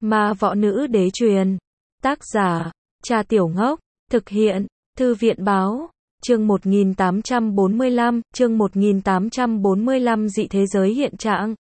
Ma võ nữ đế truyền. Tác giả, Trà Tiểu Ngốc. Thực hiện, Thư viện báo. Chương 1845, dị thế giới hiện trạng.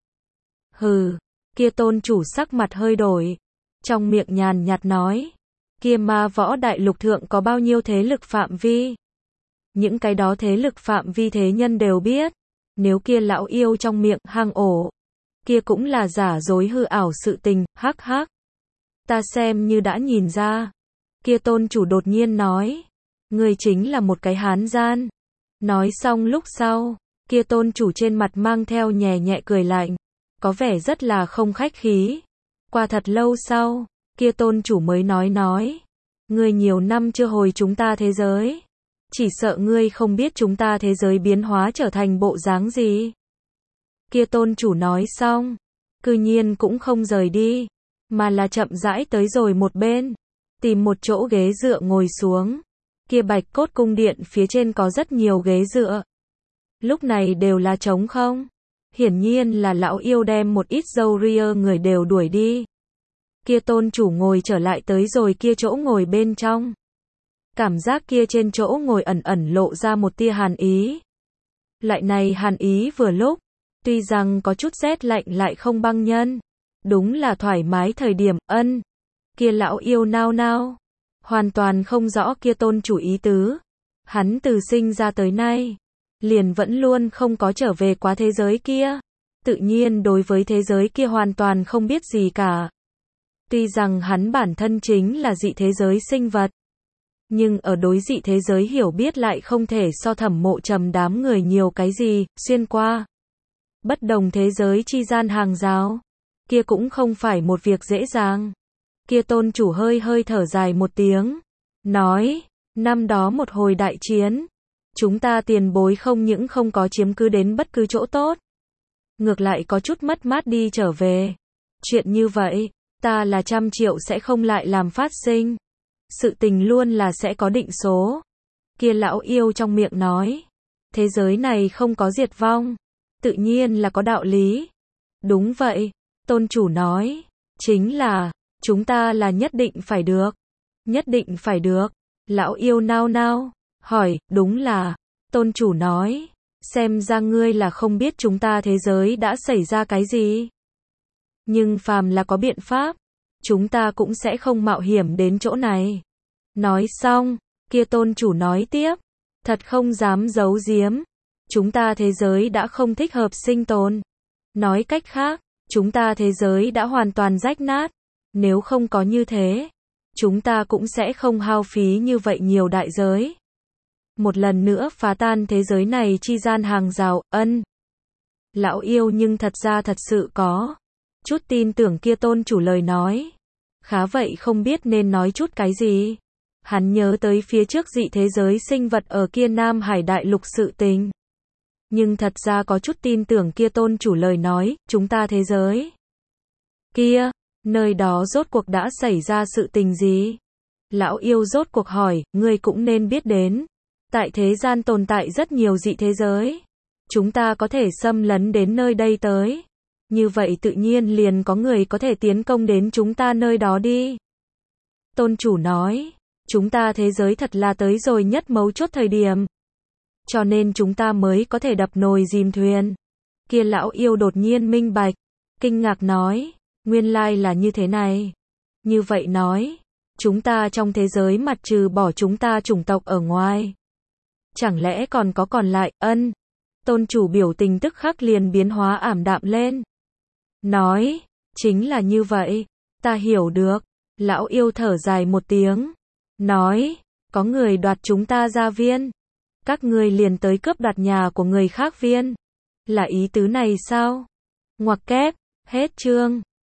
Hừ, kia tôn chủ sắc mặt hơi đổi. Trong miệng nhàn nhạt nói. Kia ma võ đại lục thượng có bao nhiêu thế lực phạm vi? Những cái đó thế lực phạm vi thế nhân đều biết. Nếu kia lão yêu trong miệng hang ổ, kia cũng là giả dối hư ảo sự tình, hắc hắc. Ta xem như đã nhìn ra. Kia tôn chủ đột nhiên nói. Người chính là một cái hán gian. Nói xong lúc sau, kia tôn chủ trên mặt mang theo nhẹ nhẹ cười lạnh. Có vẻ rất là không khách khí. Qua thật lâu sau, kia tôn chủ mới nói. Ngươi nhiều năm chưa hồi chúng ta thế giới. Chỉ sợ ngươi không biết chúng ta thế giới biến hóa trở thành bộ dáng gì. Kia tôn chủ nói xong, cư nhiên cũng không rời đi, mà là chậm rãi tới rồi một bên, tìm một chỗ ghế dựa ngồi xuống. Kia bạch cốt cung điện phía trên có rất nhiều ghế dựa. Lúc này đều là trống không. Hiển nhiên là lão yêu đem một ít râu ria người đều đuổi đi. Kia tôn chủ ngồi trở lại tới rồi kia chỗ ngồi bên trong. Cảm giác kia trên chỗ ngồi ẩn ẩn lộ ra một tia hàn ý. Lại này hàn ý vừa lúc, tuy rằng có chút rét lạnh lại không băng nhân. Đúng là thoải mái thời điểm, ân. Kia lão yêu nao nao. Hoàn toàn không rõ kia tôn chủ ý tứ. Hắn từ sinh ra tới nay, liền vẫn luôn không có trở về quá thế giới kia. Tự nhiên đối với thế giới kia hoàn toàn không biết gì cả. Tuy rằng hắn bản thân chính là dị thế giới sinh vật, nhưng ở đối dị thế giới hiểu biết lại không thể so Thẩm Mộ Trầm đám người nhiều cái gì, xuyên qua bất đồng thế giới chi gian hàng rào, kia cũng không phải một việc dễ dàng. Kia tôn chủ hơi thở dài một tiếng, nói, năm đó một hồi đại chiến, chúng ta tiền bối không những không có chiếm cứ đến bất cứ chỗ tốt, ngược lại có chút mất mát đi trở về. Chuyện như vậy, ta là 100 triệu sẽ không lại làm phát sinh. Sự tình luôn là sẽ có định số. Kia lão yêu trong miệng nói, thế giới này không có diệt vong, tự nhiên là có đạo lý. Đúng vậy, tôn chủ nói, chính là, chúng ta là nhất định phải được. Nhất định phải được. Lão yêu nao nao, hỏi, đúng là, tôn chủ nói, xem ra ngươi là không biết chúng ta thế giới đã xảy ra cái gì. Nhưng phàm là có biện pháp, chúng ta cũng sẽ không mạo hiểm đến chỗ này. Nói xong, kia tôn chủ nói tiếp, thật không dám giấu giếm, chúng ta thế giới đã không thích hợp sinh tồn. Nói cách khác, chúng ta thế giới đã hoàn toàn rách nát. Nếu không có như thế, chúng ta cũng sẽ không hao phí như vậy nhiều đại giới. Một lần nữa phá tan thế giới này chi gian hàng rào, ân. Lão yêu nhưng thật ra thật sự có chút tin tưởng kia tôn chủ lời nói. Khá vậy không biết nên nói chút cái gì. Hắn nhớ tới phía trước dị thế giới sinh vật ở kia Nam Hải đại lục sự tình. Nhưng thật ra có chút tin tưởng kia tôn chủ lời nói, chúng ta thế giới kia, nơi đó rốt cuộc đã xảy ra sự tình gì? Lão yêu rốt cuộc hỏi, ngươi cũng nên biết đến. Tại thế gian tồn tại rất nhiều dị thế giới. Chúng ta có thể xâm lấn đến nơi đây tới. Như vậy tự nhiên liền có người có thể tiến công đến chúng ta nơi đó đi. Tôn chủ nói, chúng ta thế giới thật là tới rồi nhất mấu chốt thời điểm. Cho nên chúng ta mới có thể đập nồi dìm thuyền. Kia lão yêu đột nhiên minh bạch, kinh ngạc nói, nguyên lai là như thế này. Như vậy nói, chúng ta trong thế giới mặt trừ bỏ chúng ta chủng tộc ở ngoài, chẳng lẽ còn có còn lại, ân. Tôn chủ biểu tình tức khắc liền biến hóa ảm đạm lên. Nói, chính là như vậy, ta hiểu được. Lão yêu thở dài một tiếng. Nói, có người đoạt chúng ta gia viên. Các ngươi liền tới cướp đoạt nhà của người khác viên. Là ý tứ này sao? Ngoặc kép, hết chương.